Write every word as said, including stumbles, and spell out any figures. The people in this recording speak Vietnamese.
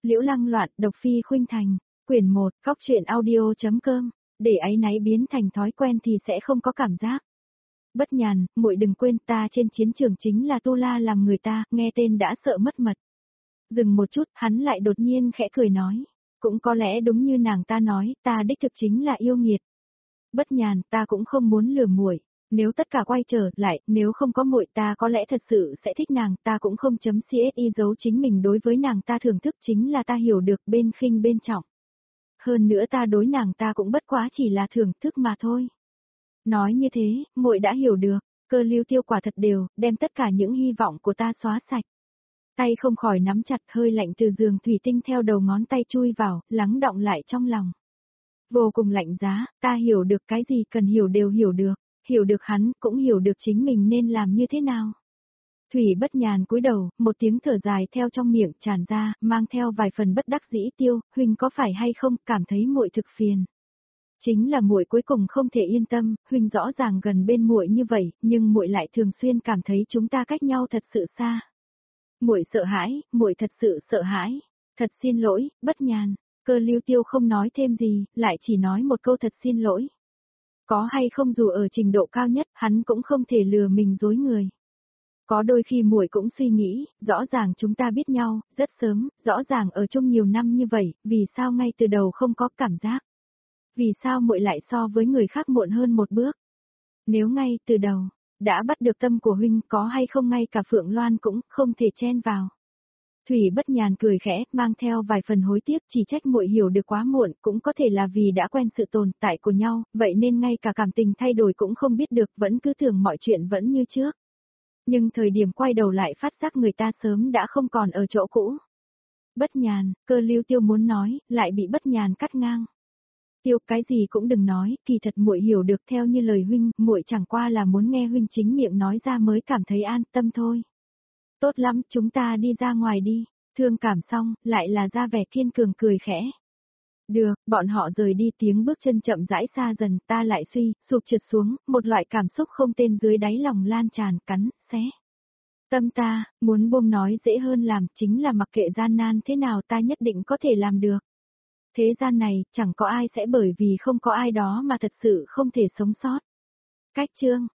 Liễu Lăng Loạn, độc phi khuynh thành, quyển một, Cóc truyện audio.com, để áy náy biến thành thói quen thì sẽ không có cảm giác. Bất Nhàn, muội đừng quên ta trên chiến trường chính là Tu La làm người ta, nghe tên đã sợ mất mật. Dừng một chút, hắn lại đột nhiên khẽ cười nói, cũng có lẽ đúng như nàng ta nói, ta đích thực chính là yêu nghiệt. Bất Nhàn, ta cũng không muốn lừa muội. Nếu tất cả quay trở lại, nếu không có muội ta có lẽ thật sự sẽ thích nàng, ta cũng không chấm xi giấu chính mình đối với nàng ta thưởng thức chính là ta hiểu được bên khinh bên trọng. Hơn nữa ta đối nàng ta cũng bất quá chỉ là thưởng thức mà thôi. Nói như thế, muội đã hiểu được, Cơ Lưu Tiêu quả thật đều, đem tất cả những hy vọng của ta xóa sạch. Tay không khỏi nắm chặt, hơi lạnh từ giường thủy tinh theo đầu ngón tay chui vào, lắng đọng lại trong lòng. Vô cùng lạnh giá, ta hiểu được cái gì cần hiểu đều hiểu được. Hiểu được hắn, cũng hiểu được chính mình nên làm như thế nào. Thủy Bất Nhàn cúi đầu, một tiếng thở dài theo trong miệng tràn ra, mang theo vài phần bất đắc dĩ. Tiêu, huynh có phải hay không, cảm thấy muội thực phiền. Chính là muội cuối cùng không thể yên tâm, huynh rõ ràng gần bên muội như vậy, nhưng muội lại thường xuyên cảm thấy chúng ta cách nhau thật sự xa. Muội sợ hãi, muội thật sự sợ hãi. Thật xin lỗi, Bất Nhàn. Cơ Lưu Tiêu không nói thêm gì, lại chỉ nói một câu thật xin lỗi. Có hay không dù ở trình độ cao nhất, hắn cũng không thể lừa mình dối người. Có đôi khi muội cũng suy nghĩ, rõ ràng chúng ta biết nhau, rất sớm, rõ ràng ở chung nhiều năm như vậy, vì sao ngay từ đầu không có cảm giác? Vì sao muội lại so với người khác muộn hơn một bước? Nếu ngay từ đầu, đã bắt được tâm của huynh, có hay không ngay cả Phượng Loan cũng không thể chen vào. Thủy Bất Nhàn cười khẽ, mang theo vài phần hối tiếc, chỉ trách muội hiểu được quá muộn, cũng có thể là vì đã quen sự tồn tại của nhau, vậy nên ngay cả cảm tình thay đổi cũng không biết được, vẫn cứ tưởng mọi chuyện vẫn như trước. Nhưng thời điểm quay đầu lại phát giác người ta sớm đã không còn ở chỗ cũ. Bất Nhàn, Cơ Lưu Tiêu muốn nói, lại bị Bất Nhàn cắt ngang. Tiêu, cái gì cũng đừng nói, kỳ thật muội hiểu được theo như lời huynh, muội chẳng qua là muốn nghe huynh chính miệng nói ra mới cảm thấy an tâm thôi. Tốt lắm, chúng ta đi ra ngoài đi. Thương cảm xong, lại là ra vẻ kiên cường cười khẽ. Được, bọn họ rời đi, tiếng bước chân chậm rãi xa dần, ta lại suy, sụp trượt xuống, một loại cảm xúc không tên dưới đáy lòng lan tràn, cắn, xé. Tâm ta, muốn buông nói dễ hơn làm, chính là mặc kệ gian nan thế nào ta nhất định có thể làm được. Thế gian này, chẳng có ai sẽ bởi vì không có ai đó mà thật sự không thể sống sót. Cách chương